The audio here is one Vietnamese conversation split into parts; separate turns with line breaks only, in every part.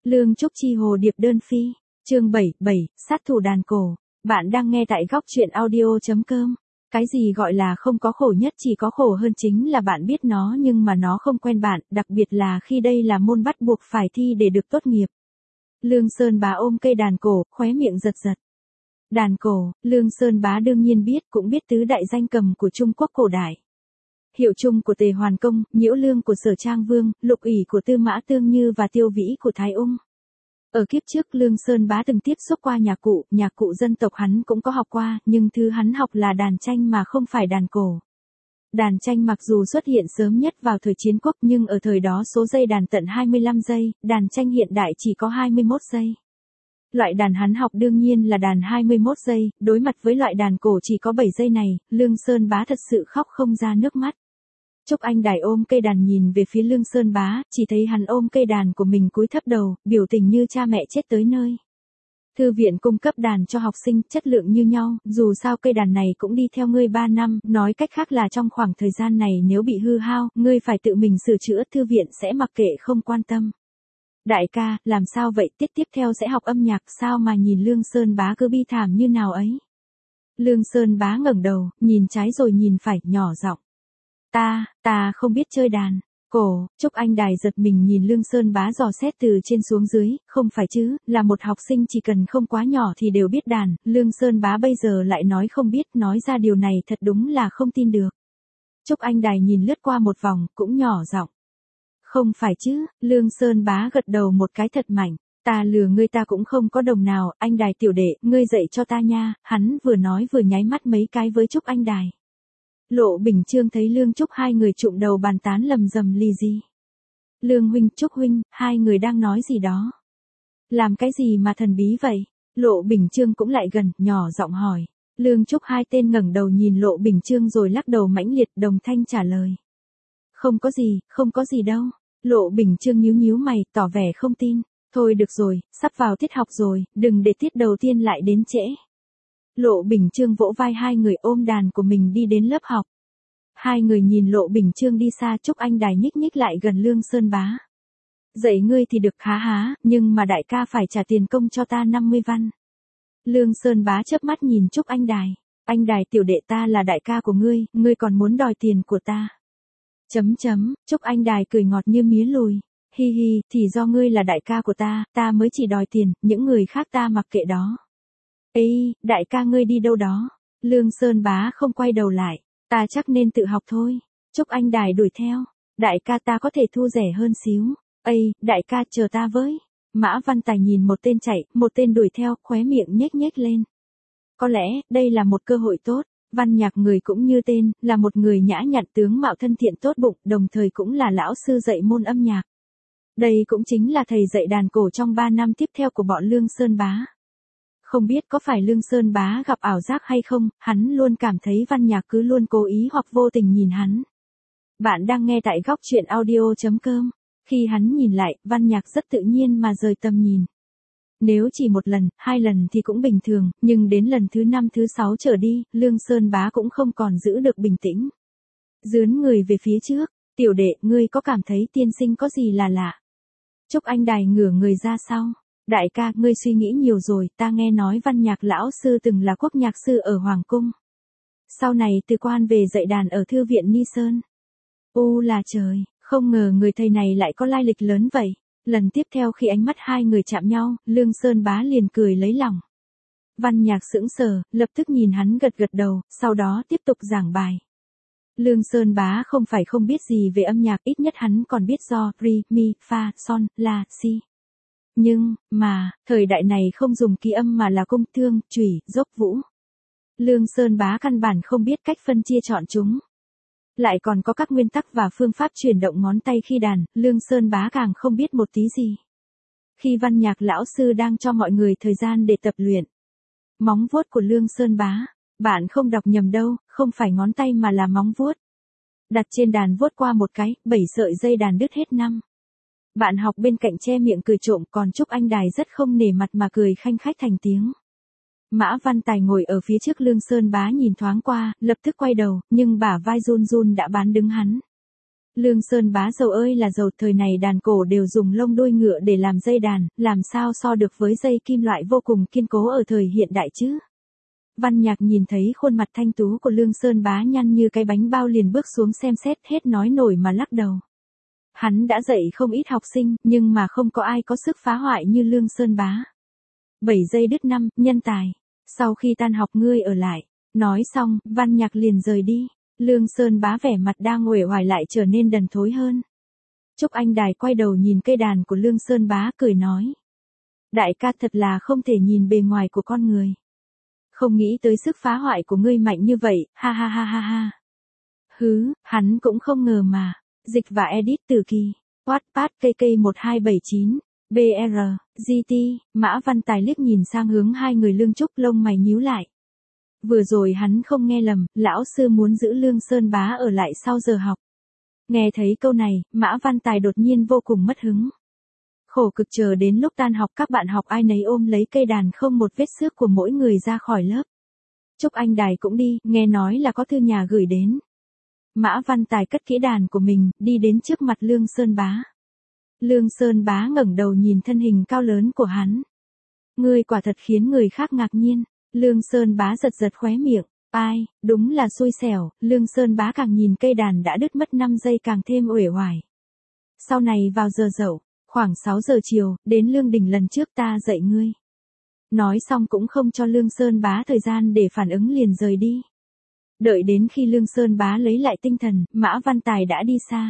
Lương Trúc Chi Hồ Điệp Đơn Phi, chương 77, sát thủ đàn cổ. Bạn đang nghe tại góc truyện audio.com. Cái gì gọi là không có khổ nhất, chỉ có khổ hơn chính là bạn biết nó nhưng mà nó không quen bạn, đặc biệt là khi đây là môn bắt buộc phải thi để được tốt nghiệp. Lương Sơn Bá ôm cây đàn cổ, khóe miệng giật giật. Đàn cổ, Lương Sơn Bá đương nhiên biết, cũng biết tứ đại danh cầm của Trung Quốc cổ đại. Hiệu Trung của Tề Hoàn Công, Nhiễu Lương của Sở Trang Vương, Lục ỷ của Tư Mã Tương Như và Tiêu Vĩ của Thái Ung. Ở kiếp trước Lương Sơn Bá từng tiếp xúc qua nhạc cụ dân tộc hắn cũng có học qua, nhưng thứ hắn học là đàn tranh mà không phải đàn cổ. Đàn tranh mặc dù xuất hiện sớm nhất vào thời chiến quốc nhưng ở thời đó số dây đàn tận 25 giây, đàn tranh hiện đại chỉ có 21 giây. Loại đàn hắn học đương nhiên là đàn 21 giây, đối mặt với loại đàn cổ chỉ có 7 giây này, Lương Sơn Bá thật sự khóc không ra nước mắt. Trúc Anh Đài ôm cây đàn nhìn về phía Lương Sơn Bá, chỉ thấy hắn ôm cây đàn của mình cúi thấp đầu, biểu tình như cha mẹ chết tới nơi. Thư viện cung cấp đàn cho học sinh, chất lượng như nhau, dù sao cây đàn này cũng đi theo ngươi 3 năm, nói cách khác là trong khoảng thời gian này nếu bị hư hao, ngươi phải tự mình sửa chữa, thư viện sẽ mặc kệ không quan tâm. Đại ca, làm sao vậy, tiết tiếp theo sẽ học âm nhạc, sao mà nhìn Lương Sơn Bá cứ bi thảm như nào ấy. Lương Sơn Bá ngẩng đầu, nhìn trái rồi nhìn phải, nhỏ giọng. Ta không biết chơi đàn. Cổ, Trúc Anh Đài giật mình nhìn Lương Sơn Bá dò xét từ trên xuống dưới, không phải chứ, là một học sinh chỉ cần không quá nhỏ thì đều biết đàn, Lương Sơn Bá bây giờ lại nói không biết, nói ra điều này thật đúng là không tin được. Trúc Anh Đài nhìn lướt qua một vòng, cũng nhỏ giọng. Không phải chứ, Lương Sơn Bá gật đầu một cái thật mạnh. Ta lừa ngươi, ta cũng không có đồng nào, anh Đài tiểu đệ, ngươi dạy cho ta nha, hắn vừa nói vừa nháy mắt mấy cái với Trúc Anh Đài. Lộ Bình Chương thấy Lương Trúc hai người trụm đầu bàn tán lầm rầm lì gì. Lương huynh, Trúc huynh, hai người đang nói gì đó. Làm cái gì mà thần bí vậy? Lộ Bình Chương cũng lại gần, nhỏ giọng hỏi. Lương Trúc hai tên ngẩng đầu nhìn Lộ Bình Chương rồi lắc đầu mãnh liệt, đồng thanh trả lời. Không có gì đâu. Lộ Bình Chương nhíu mày, tỏ vẻ không tin. Thôi được rồi, sắp vào tiết học rồi, đừng để tiết đầu tiên lại đến trễ. Lộ Bình Chương vỗ vai hai người ôm đàn của mình đi đến lớp học. Hai người nhìn Lộ Bình Chương đi xa, Trúc Anh Đài nhích lại gần Lương Sơn Bá. Dạy ngươi thì được há, nhưng mà đại ca phải trả tiền công cho ta 50 văn. Lương Sơn Bá chớp mắt nhìn Trúc Anh Đài. Anh Đài tiểu đệ, ta là đại ca của ngươi còn muốn đòi tiền của ta. Trúc Anh Đài cười ngọt như mía lùi. Hi, thì do ngươi là đại ca của ta mới chỉ đòi tiền, những người khác ta mặc kệ đó. Ê, đại ca ngươi đi đâu đó? Lương Sơn Bá không quay đầu lại. Ta chắc nên tự học thôi. Trúc Anh Đài đuổi theo. Đại ca, ta có thể thu rẻ hơn xíu. Ê, đại ca chờ ta với. Mã Văn Tài nhìn một tên chạy, một tên đuổi theo, khóe miệng nhếch lên. Có lẽ, đây là một cơ hội tốt. Văn Nhạc người cũng như tên, là một người nhã nhặn tướng mạo thân thiện tốt bụng, đồng thời cũng là lão sư dạy môn âm nhạc. Đây cũng chính là thầy dạy đàn cổ trong 3 năm tiếp theo của bọn Lương Sơn Bá. Không biết có phải Lương Sơn Bá gặp ảo giác hay không, hắn luôn cảm thấy Văn Nhạc cứ luôn cố ý hoặc vô tình nhìn hắn. Bạn đang nghe tại góc truyện audio.com. Khi hắn nhìn lại, Văn Nhạc rất tự nhiên mà rời tầm nhìn. Nếu chỉ một lần, 2 lần thì cũng bình thường, nhưng đến lần thứ 5 thứ 6 trở đi, Lương Sơn Bá cũng không còn giữ được bình tĩnh. Dướn người về phía trước, tiểu đệ, ngươi có cảm thấy tiên sinh có gì là lạ? Trúc Anh Đài ngửa người ra sau. Đại ca, ngươi suy nghĩ nhiều rồi, ta nghe nói Văn Nhạc lão sư từng là quốc nhạc sư ở Hoàng Cung. Sau này từ quan về dạy đàn ở thư viện Ni Sơn. Là trời, không ngờ người thầy này lại có lai lịch lớn vậy. Lần tiếp theo khi ánh mắt hai người chạm nhau, Lương Sơn Bá liền cười lấy lòng. Văn Nhạc sững sờ, lập tức nhìn hắn gật đầu, sau đó tiếp tục giảng bài. Lương Sơn Bá không phải không biết gì về âm nhạc, ít nhất hắn còn biết do, re, mi, fa, son, la, si. Nhưng, mà, thời đại này không dùng ký âm mà là cung thương, chủy, dốc vũ. Lương Sơn Bá căn bản không biết cách phân chia chọn chúng. Lại còn có các nguyên tắc và phương pháp chuyển động ngón tay khi đàn, Lương Sơn Bá càng không biết một tí gì. Khi Văn Nhạc lão sư đang cho mọi người thời gian để tập luyện. Móng vuốt của Lương Sơn Bá, bạn không đọc nhầm đâu, không phải ngón tay mà là móng vuốt. Đặt trên đàn vuốt qua một cái, 7 sợi dây đàn đứt hết năm. Bạn học bên cạnh che miệng cười trộm, còn Trúc Anh Đài rất không nể mặt mà cười khanh khách thành tiếng. Mã Văn Tài ngồi ở phía trước Lương Sơn Bá nhìn thoáng qua, lập tức quay đầu, nhưng bả vai run đã bán đứng hắn. Lương Sơn Bá giàu ơi là giàu, thời này đàn cổ đều dùng lông đuôi ngựa để làm dây đàn, làm sao so được với dây kim loại vô cùng kiên cố ở thời hiện đại chứ. Văn Nhạc nhìn thấy khuôn mặt thanh tú của Lương Sơn Bá nhăn như cái bánh bao liền bước xuống xem xét, hết nói nổi mà lắc đầu. Hắn đã dạy không ít học sinh, nhưng mà không có ai có sức phá hoại như Lương Sơn Bá. 7 giây đứt 5, nhân tài. Sau khi tan học ngươi ở lại. Nói xong, Văn Nhạc liền rời đi. Lương Sơn Bá vẻ mặt đang uể oải lại trở nên đần thối hơn. Trúc Anh Đài quay đầu nhìn cây đàn của Lương Sơn Bá cười nói. Đại ca thật là không thể nhìn bề ngoài của con người. Không nghĩ tới sức phá hoại của ngươi mạnh như vậy, ha ha ha ha ha. Hứ, hắn cũng không ngờ mà. Dịch và edit từ kỳ. Wattpad KK1279. BR, GT, Mã Văn Tài liếc nhìn sang hướng hai người Lương Trúc, lông mày nhíu lại. Vừa rồi hắn không nghe lầm, lão sư muốn giữ Lương Sơn Bá ở lại sau giờ học. Nghe thấy câu này, Mã Văn Tài đột nhiên vô cùng mất hứng. Khổ cực chờ đến lúc tan học các bạn học ai nấy ôm lấy cây đàn không một vết xước của mỗi người ra khỏi lớp. Trúc Anh Đài cũng đi, nghe nói là có thư nhà gửi đến. Mã Văn Tài cất kỹ đàn của mình, đi đến trước mặt Lương Sơn Bá. Lương Sơn Bá ngẩng đầu nhìn thân hình cao lớn của hắn. Ngươi quả thật khiến người khác ngạc nhiên. Lương Sơn Bá giật giật khóe miệng. Ai, đúng là xui xẻo. Lương Sơn Bá càng nhìn cây đàn đã đứt mất 5 giây càng thêm uể oải. Sau này vào giờ dậu, khoảng 6 giờ chiều, đến Lương Đình lần trước ta dạy ngươi. Nói xong cũng không cho Lương Sơn Bá thời gian để phản ứng liền rời đi. Đợi đến khi Lương Sơn Bá lấy lại tinh thần, Mã Văn Tài đã đi xa.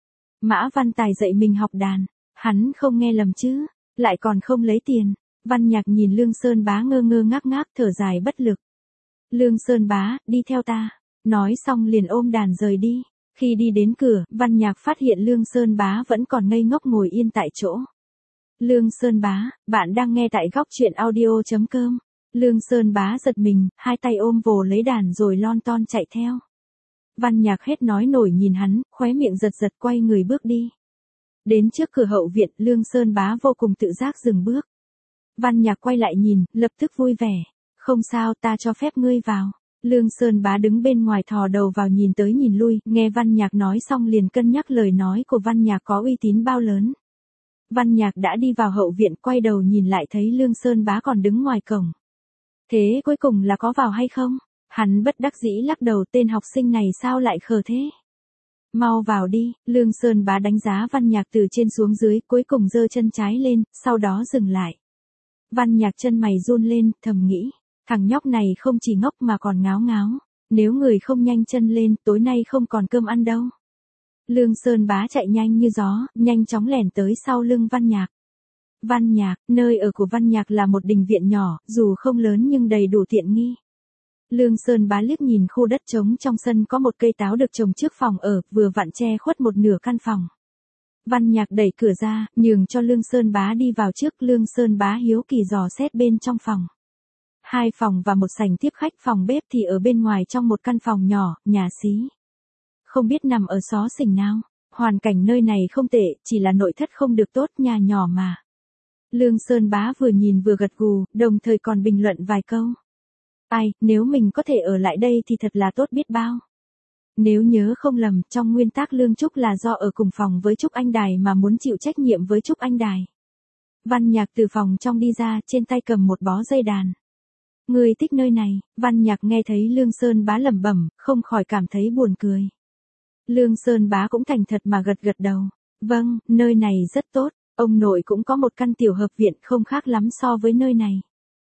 Mã Văn Tài dạy mình học đàn, hắn không nghe lầm chứ, lại còn không lấy tiền. Văn Nhạc nhìn Lương Sơn Bá ngơ ngơ ngác ngác thở dài bất lực. Lương Sơn Bá, đi theo ta. Nói xong liền ôm đàn rời đi. Khi đi đến cửa, Văn Nhạc phát hiện Lương Sơn Bá vẫn còn ngây ngốc ngồi yên tại chỗ. Lương Sơn Bá, bạn đang nghe tại góc truyện audio.com. Lương Sơn Bá giật mình, hai tay ôm vồ lấy đàn rồi lon ton chạy theo. Văn Nhạc hết nói nổi nhìn hắn, khóe miệng giật giật quay người bước đi. Đến trước cửa hậu viện, Lương Sơn Bá vô cùng tự giác dừng bước. Văn Nhạc quay lại nhìn, lập tức vui vẻ. Không sao, ta cho phép ngươi vào. Lương Sơn Bá đứng bên ngoài thò đầu vào nhìn tới nhìn lui, nghe Văn Nhạc nói xong liền cân nhắc lời nói của Văn Nhạc có uy tín bao lớn. Văn Nhạc đã đi vào hậu viện, quay đầu nhìn lại thấy Lương Sơn Bá còn đứng ngoài cổng. Thế cuối cùng là có vào hay không? Hắn bất đắc dĩ lắc đầu, tên học sinh này sao lại khờ thế? Mau vào đi. Lương Sơn Bá đánh giá Văn Nhạc từ trên xuống dưới, cuối cùng giơ chân trái lên, sau đó dừng lại. Văn Nhạc chân mày run lên, thầm nghĩ, thằng nhóc này không chỉ ngốc mà còn ngáo ngáo. Nếu người không nhanh chân lên, tối nay không còn cơm ăn đâu. Lương Sơn Bá chạy nhanh như gió, nhanh chóng lẻn tới sau lưng Văn Nhạc. Văn Nhạc, nơi ở của Văn Nhạc là một đình viện nhỏ, dù không lớn nhưng đầy đủ tiện nghi. Lương Sơn Bá liếc nhìn khu đất trống trong sân có một cây táo được trồng trước phòng ở, vừa vặn che khuất một nửa căn phòng. Văn Nhạc đẩy cửa ra, nhường cho Lương Sơn Bá đi vào trước. Lương Sơn Bá hiếu kỳ dò xét bên trong phòng. 2 phòng và một sảnh tiếp khách, phòng bếp thì ở bên ngoài trong một căn phòng nhỏ, nhà xí. Không biết nằm ở xó xỉnh nào, hoàn cảnh nơi này không tệ, chỉ là nội thất không được tốt, nhà nhỏ mà. Lương Sơn Bá vừa nhìn vừa gật gù, đồng thời còn bình luận vài câu. Ai, nếu mình có thể ở lại đây thì thật là tốt biết bao. Nếu nhớ không lầm, trong nguyên tắc Lương Trúc là do ở cùng phòng với Trúc Anh Đài mà muốn chịu trách nhiệm với Trúc Anh Đài. Văn Nhạc từ phòng trong đi ra, trên tay cầm một bó dây đàn. Người thích nơi này. Văn Nhạc nghe thấy Lương Sơn Bá lẩm bẩm, không khỏi cảm thấy buồn cười. Lương Sơn Bá cũng thành thật mà gật gật đầu. Vâng, nơi này rất tốt. Ông nội cũng có một căn tiểu hợp viện, không khác lắm so với nơi này.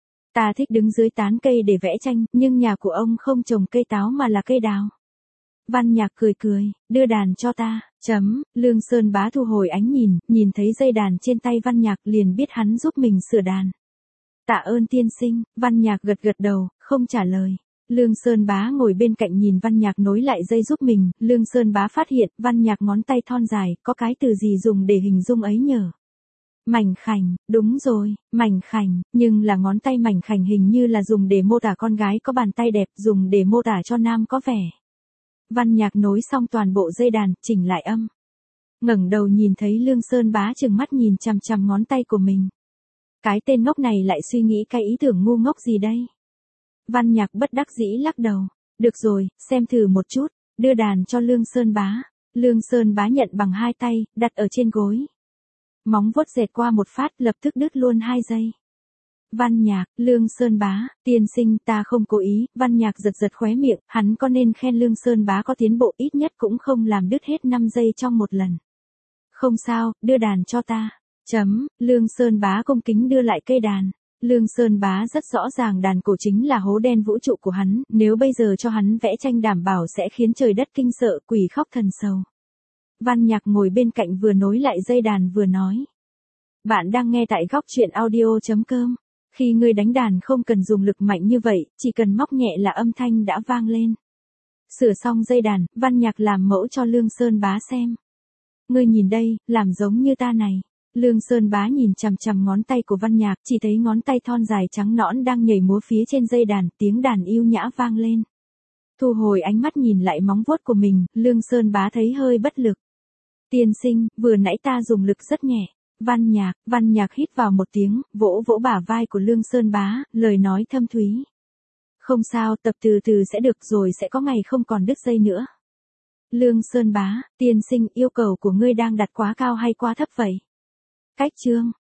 Ta thích đứng dưới tán cây để vẽ tranh, nhưng nhà của ông không trồng cây táo mà là cây đào. Văn Nhạc cười cười, đưa đàn cho ta. Lương Sơn Bá thu hồi ánh nhìn, nhìn thấy dây đàn trên tay Văn Nhạc liền biết hắn giúp mình sửa đàn. Tạ ơn tiên sinh. Văn Nhạc gật gật đầu, không trả lời. Lương Sơn Bá ngồi bên cạnh nhìn Văn Nhạc nối lại dây giúp mình. Lương Sơn Bá phát hiện Văn Nhạc ngón tay thon dài, có cái từ gì dùng để hình dung ấy nhở? Mảnh khảnh, đúng rồi, mảnh khảnh, nhưng là ngón tay mảnh khảnh hình như là dùng để mô tả con gái có bàn tay đẹp, dùng để mô tả cho nam có vẻ. Văn Nhạc nối xong toàn bộ dây đàn, chỉnh lại âm. Ngẩng đầu nhìn thấy Lương Sơn Bá trừng mắt nhìn chằm chằm ngón tay của mình. Cái tên ngốc này lại suy nghĩ cái ý tưởng ngu ngốc gì đây? Văn Nhạc bất đắc dĩ lắc đầu. Được rồi, xem thử một chút, đưa đàn cho Lương Sơn Bá. Lương Sơn Bá nhận bằng hai tay, đặt ở trên gối. Móng vuốt dẹt qua một phát lập tức đứt luôn 2 giây. Văn Nhạc, Lương Sơn Bá, tiên sinh ta không cố ý, Văn Nhạc giật giật khóe miệng, hắn có nên khen Lương Sơn Bá có tiến bộ ít nhất cũng không làm đứt hết 5 giây trong một lần. Không sao, đưa đàn cho ta. Lương Sơn Bá cung kính đưa lại cây đàn. Lương Sơn Bá rất rõ ràng đàn cổ chính là hố đen vũ trụ của hắn, nếu bây giờ cho hắn vẽ tranh đảm bảo sẽ khiến trời đất kinh sợ, quỷ khóc thần sầu. Văn Nhạc ngồi bên cạnh vừa nối lại dây đàn vừa nói. Bạn đang nghe tại góc truyện audio.com. Khi ngươi đánh đàn không cần dùng lực mạnh như vậy, chỉ cần móc nhẹ là âm thanh đã vang lên. Sửa xong dây đàn, Văn Nhạc làm mẫu cho Lương Sơn Bá xem. Ngươi nhìn đây, làm giống như ta này. Lương Sơn Bá nhìn chằm chằm ngón tay của Văn Nhạc, chỉ thấy ngón tay thon dài trắng nõn đang nhảy múa phía trên dây đàn, tiếng đàn yêu nhã vang lên. Thu hồi ánh mắt nhìn lại móng vuốt của mình, Lương Sơn Bá thấy hơi bất lực. Tiên sinh, vừa nãy ta dùng lực rất nhẹ. Văn Nhạc hít vào một tiếng, vỗ vỗ bả vai của Lương Sơn Bá, lời nói thâm thúy. Không sao, tập từ từ sẽ được rồi sẽ có ngày không còn đứt dây nữa. Lương Sơn Bá, tiên sinh yêu cầu của ngươi đang đặt quá cao hay quá thấp vậy? Cách chương